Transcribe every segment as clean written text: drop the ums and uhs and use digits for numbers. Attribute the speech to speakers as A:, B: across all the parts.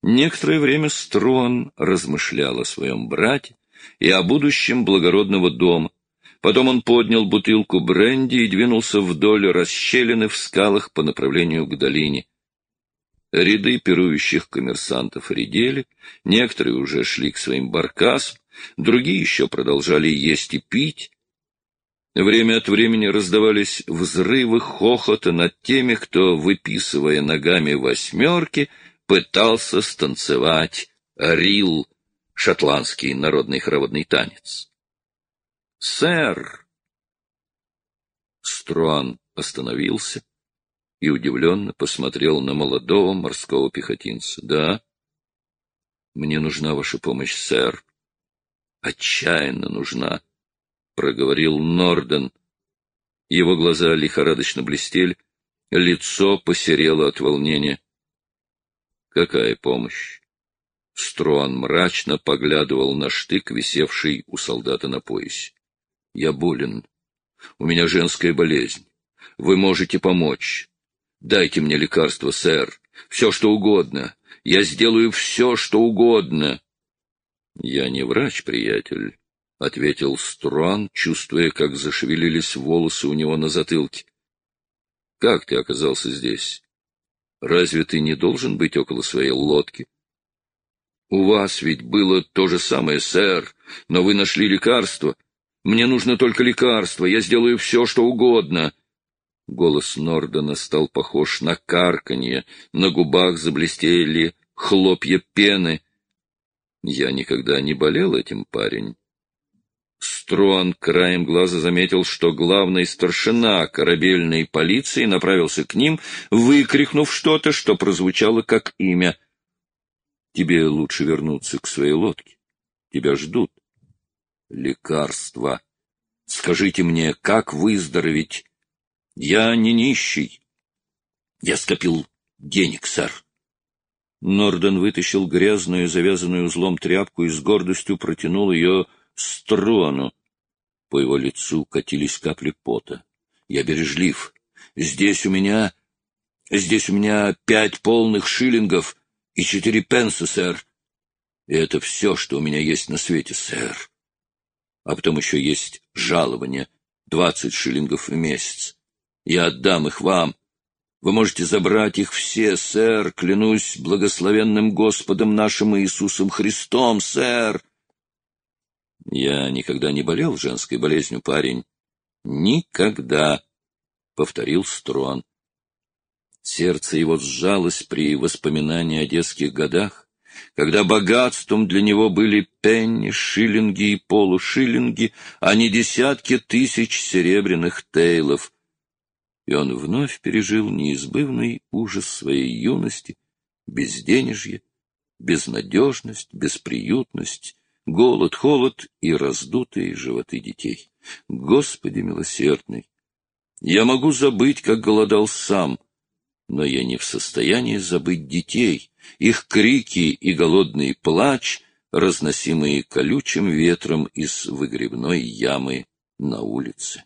A: Некоторое время Строн размышлял о своем брате и о будущем благородного дома. Потом он поднял бутылку бренди и двинулся вдоль расщелины в скалах по направлению к долине. Ряды пирующих коммерсантов редели, некоторые уже шли к своим баркасам, другие еще продолжали есть и пить. Время от времени раздавались взрывы хохота над теми, кто, выписывая ногами восьмерки, пытался станцевать рил, шотландский народный хороводный танец. «Сэр!» Струан остановился и удивленно посмотрел на молодого морского пехотинца. «Да, мне нужна ваша помощь, сэр. Отчаянно нужна», — проговорил Норден. Его глаза лихорадочно блестели, лицо посерело от волнения. «Какая помощь?» Струан мрачно поглядывал на штык, висевший у солдата на поясе. «Я болен. У меня женская болезнь. Вы можете помочь. Дайте мне лекарство, сэр. Все, что угодно. Я сделаю все, что угодно». «Я не врач, приятель», — ответил Струан, чувствуя, как зашевелились волосы у него на затылке. «Как ты оказался здесь? Разве ты не должен быть около своей лодки?» «У вас ведь было то же самое, сэр, но вы нашли лекарство. Мне нужно только лекарство, я сделаю все, что угодно». Голос Нордена стал похож на карканье, на губах заблестели хлопья пены. «Я никогда не болел этим, парень». Струан краем глаза заметил, что главный старшина корабельной полиции направился к ним, выкрикнув что-то, что прозвучало как имя. «Тебе лучше вернуться к своей лодке. Тебя ждут». «Лекарство. Скажите мне, как выздороветь? Я не нищий. Я скопил денег, сэр». Норден вытащил грязную, завязанную узлом тряпку и с гордостью протянул ее Струану. По его лицу катились капли пота. «Я бережлив. Здесь у меня 5 полных шиллингов и 4 пенса, сэр. И это все, что у меня есть на свете, сэр. А потом еще есть жалование, 20 шиллингов в месяц. Я отдам их вам. Вы можете забрать их все, сэр, клянусь благословенным Господом нашим Иисусом Христом, сэр». «Я никогда не болел женской болезнью, парень. Никогда», — повторил Струан. Сердце его сжалось при воспоминании о детских годах, когда богатством для него были пенни, шиллинги и полушиллинги, а не десятки тысяч серебряных тейлов. И он вновь пережил неизбывный ужас своей юности, безденежье, безнадежность, бесприютность, голод, холод и раздутые животы детей. Господи милосердный! Я могу забыть, как голодал сам, но я не в состоянии забыть детей, их крики и голодный плач, разносимые колючим ветром из выгребной ямы на улице.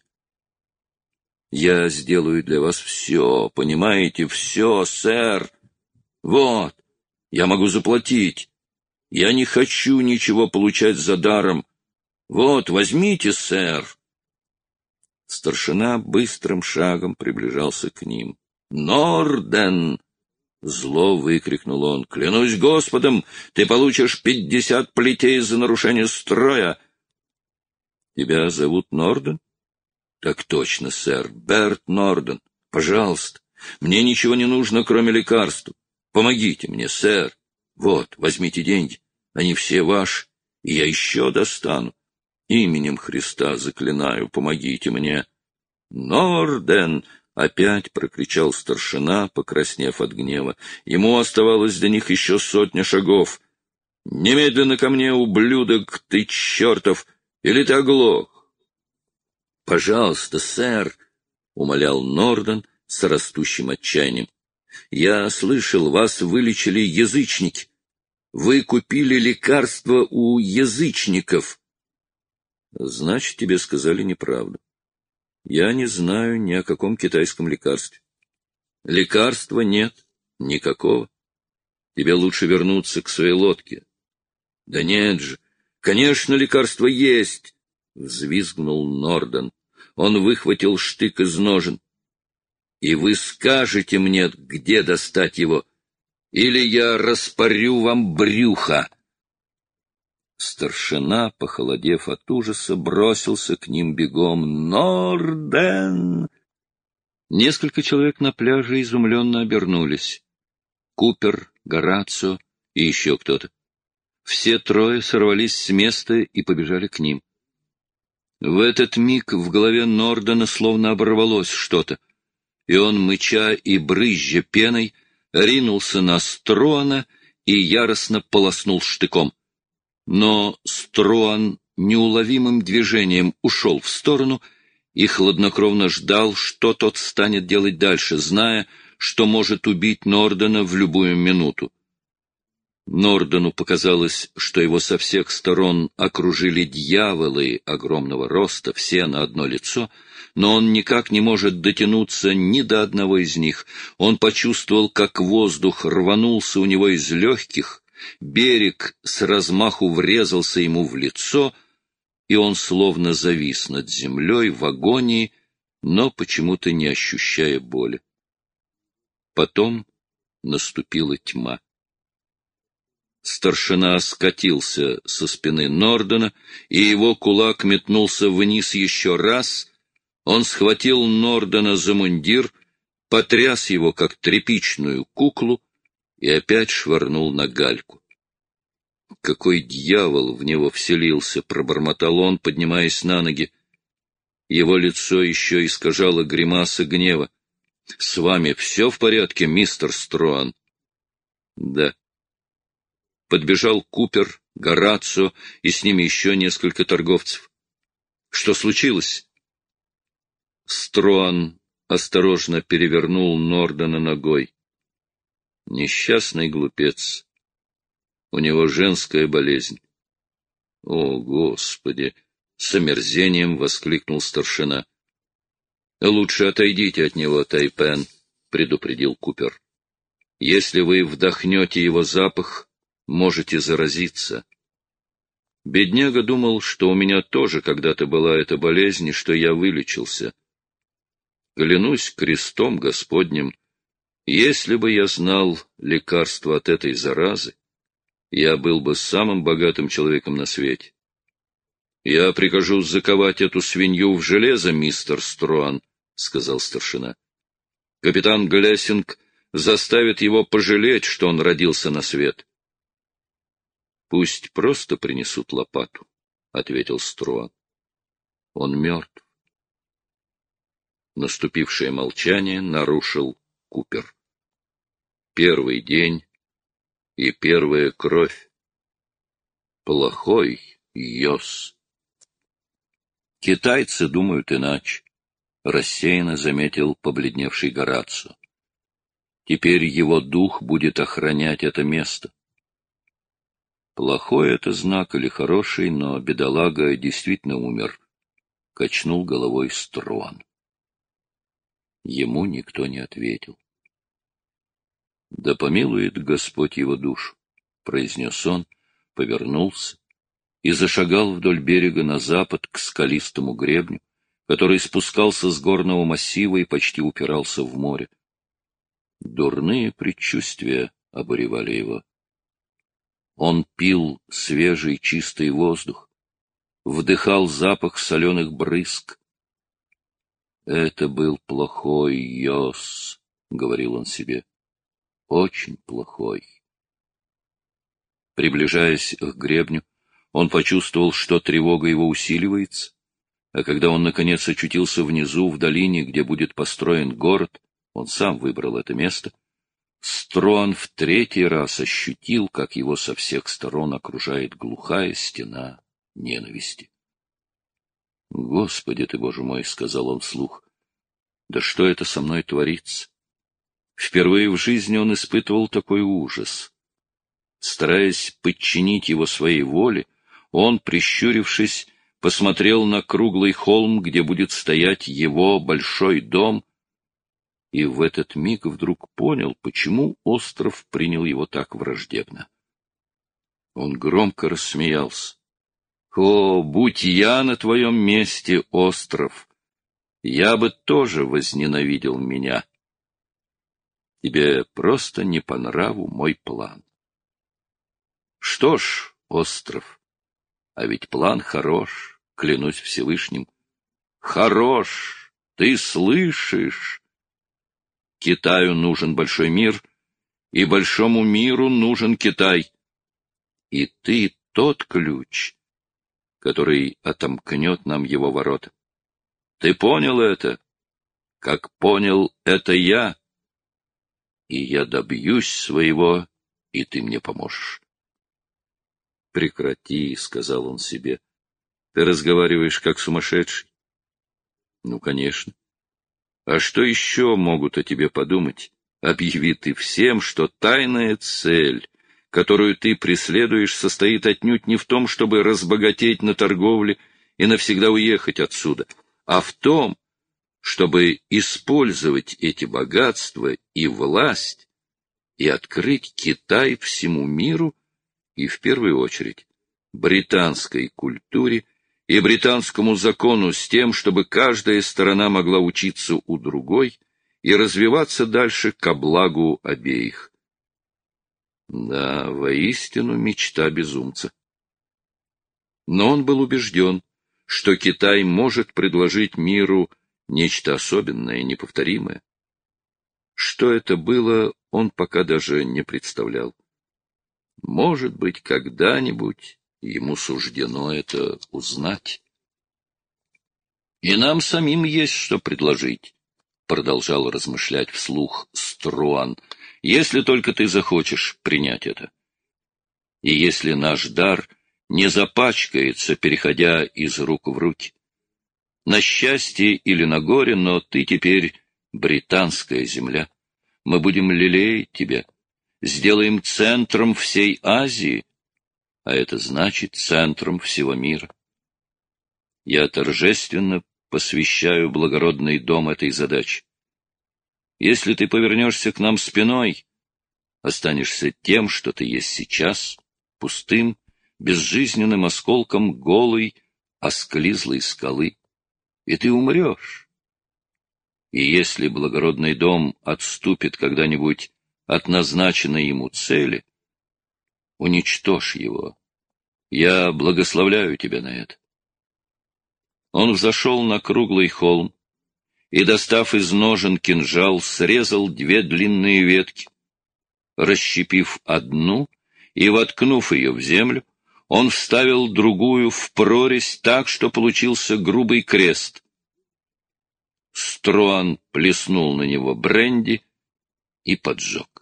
A: Я сделаю для вас все, понимаете, все, сэр. Вот, я могу заплатить. Я не хочу ничего получать за даром. Вот, возьмите, сэр. Старшина быстрым шагом приближался к ним. «Норден!» — зло выкрикнул он. «Клянусь Господом, ты получишь 50 плетей за нарушение строя!» «Тебя зовут Норден?» «Так точно, сэр, Берт Норден. Пожалуйста, мне ничего не нужно, кроме лекарств. Помогите мне, сэр. Вот, возьмите деньги, они все ваши, и я еще достану. Именем Христа заклинаю, помогите мне». «Норден!» — опять прокричал старшина, покраснев от гнева. Ему оставалось до них еще 100 шагов. «Немедленно ко мне, ублюдок, ты чертов! Или ты оглох?» «Пожалуйста, сэр!» — умолял Норден с растущим отчаянием. «Я слышал, вас вылечили язычники. Вы купили лекарство у язычников». «Значит, тебе сказали неправду. Я не знаю ни о каком китайском лекарстве. Лекарства нет никакого. Тебе лучше вернуться к своей лодке. — Да нет же, конечно, лекарство есть! — взвизгнул Норден. Он выхватил штык из ножен. — И вы скажете мне, где достать его, или я распорю вам брюхо. Старшина, похолодев от ужаса, бросился к ним бегом. «Норден!» Несколько человек на пляже изумленно обернулись. Купер, Горацио и еще кто-то. Все трое сорвались с места и побежали к ним. В этот миг в голове Нордена словно оборвалось что-то, и он, мыча и брызжа пеной, ринулся на Струана и яростно полоснул штыком. Но Струан неуловимым движением ушел в сторону и хладнокровно ждал, что тот станет делать дальше, зная, что может убить Нордена в любую минуту. Нордену показалось, что его со всех сторон окружили дьяволы огромного роста, все на одно лицо, но он никак не может дотянуться ни до одного из них. Он почувствовал, как воздух рванулся у него из легких, берег с размаху врезался ему в лицо, и он словно завис над землей в агонии, но почему-то не ощущая боли. Потом наступила тьма. Старшина скатился со спины Нордена, и его кулак метнулся вниз еще раз. Он схватил Нордена за мундир, потряс его, как тряпичную куклу, и опять швырнул на гальку. «Какой дьявол в него вселился!» — пробормотал он, поднимаясь на ноги. Его лицо еще искажало гримаса гнева. «С вами все в порядке, мистер Струан?» «Да». Подбежал Купер, Горацио и с ними еще несколько торговцев. «Что случилось?» Струан осторожно перевернул Нордена ногой. «Несчастный глупец. У него женская болезнь». «О, Господи!» — с омерзением воскликнул старшина. «Лучше отойдите от него, Тайпен», — предупредил Купер. «Если вы вдохнете его запах, можете заразиться». Бедняга думал, что у меня тоже когда-то была эта болезнь, и что я вылечился. Клянусь крестом Господним, если бы я знал лекарство от этой заразы, я был бы самым богатым человеком на свете. Я прикажу заковать эту свинью в железо, мистер Струан, — сказал старшина. Капитан Глессинг заставит его пожалеть, что он родился на свет. — Пусть просто принесут лопату, — ответил Струан. — Он мертв. Наступившее молчание нарушил Купер. Первый день и первая кровь. Плохой Йос. Китайцы думают иначе, — рассеянно заметил побледневший Горацио. Теперь его дух будет охранять это место. Плохой это знак или хороший, но бедолага действительно умер, — качнул головой Струан. Ему никто не ответил. — Да помилует Господь его душу, — произнес он, повернулся и зашагал вдоль берега на запад к скалистому гребню, который спускался с горного массива и почти упирался в море. Дурные предчувствия обуревали его. Он пил свежий чистый воздух, вдыхал запах соленых брызг. «Это был плохой Йос», — говорил он себе, — «очень плохой». Приближаясь к гребню, он почувствовал, что тревога его усиливается, а когда он, наконец, очутился внизу, в долине, где будет построен город, он сам выбрал это место, Струан в третий раз ощутил, как его со всех сторон окружает глухая стена ненависти. «Господи ты, Боже мой!» — сказал он вслух. «Да что это со мной творится?» Впервые в жизни он испытывал такой ужас. Стараясь подчинить его своей воле, он, прищурившись, посмотрел на круглый холм, где будет стоять его большой дом. и в этот миг вдруг понял, почему остров принял его так враждебно. Он громко рассмеялся. «О, будь я на твоем месте, остров, я бы тоже возненавидел меня. Тебе просто не по нраву мой план». Что ж, остров, а ведь план хорош, клянусь Всевышним. Хорош, ты слышишь? Китаю нужен большой мир, и большому миру нужен Китай. И ты тот ключ, который отомкнет нам его ворота. Ты понял это, как понял это я, и я добьюсь своего, и ты мне поможешь. «Прекрати», — сказал он себе, — «ты разговариваешь как сумасшедший». «Ну, конечно. А что еще могут о тебе подумать? Объяви ты всем, что тайная цель, которую ты преследуешь, состоит отнюдь не в том, чтобы разбогатеть на торговле и навсегда уехать отсюда, а в том, чтобы использовать эти богатства и власть и открыть Китай всему миру и, в первую очередь, британской культуре и британскому закону с тем, чтобы каждая сторона могла учиться у другой и развиваться дальше ко благу обеих. Да, воистину мечта безумца. Но он был убежден, что Китай может предложить миру нечто особенное и неповторимое. Что это было, он пока даже не представлял. Может быть, когда-нибудь ему суждено это узнать. «И нам самим есть что предложить», — продолжал размышлять вслух Струан, — «если только ты захочешь принять это. И если наш дар не запачкается, переходя из рук в руки. На счастье или на горе, но ты теперь британская земля. Мы будем лелеять тебя, сделаем центром всей Азии, а это значит центром всего мира. Я торжественно посвящаю благородный дом этой задаче. Если ты повернешься к нам спиной, останешься тем, что ты есть сейчас, пустым, безжизненным осколком голой, осклизлой скалы, и ты умрешь. И если благородный дом отступит когда-нибудь от назначенной ему цели, уничтожь его. Я благословляю тебя на это. Он взошел на круглый холм и, достав из ножен кинжал, срезал 2 длинные ветки. Расщепив одну и воткнув ее в землю, он вставил другую в прорезь так, что получился грубый крест. Струан плеснул на него бренди и поджег.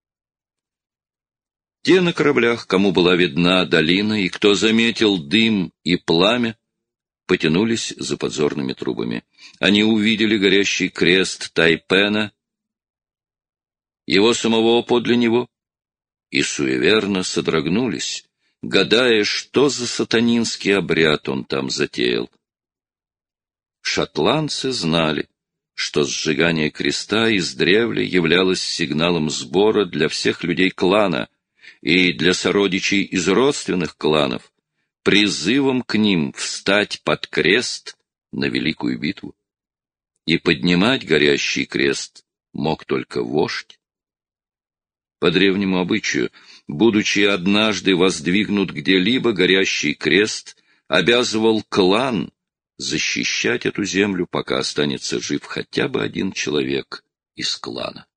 A: Те на кораблях, кому была видна долина, и кто заметил дым и пламя, потянулись за подзорными трубами. Они увидели горящий крест Тайпена, его самого подле него, и суеверно содрогнулись, гадая, что за сатанинский обряд он там затеял. Шотландцы знали, что сжигание креста издревле являлось сигналом сбора для всех людей клана и для сородичей из родственных кланов, призывом к ним встать под крест на великую битву. И поднимать горящий крест мог только вождь. По древнему обычаю, будучи однажды воздвигнут где-либо, горящий крест обязывал клан защищать эту землю, пока останется жив хотя бы один человек из клана.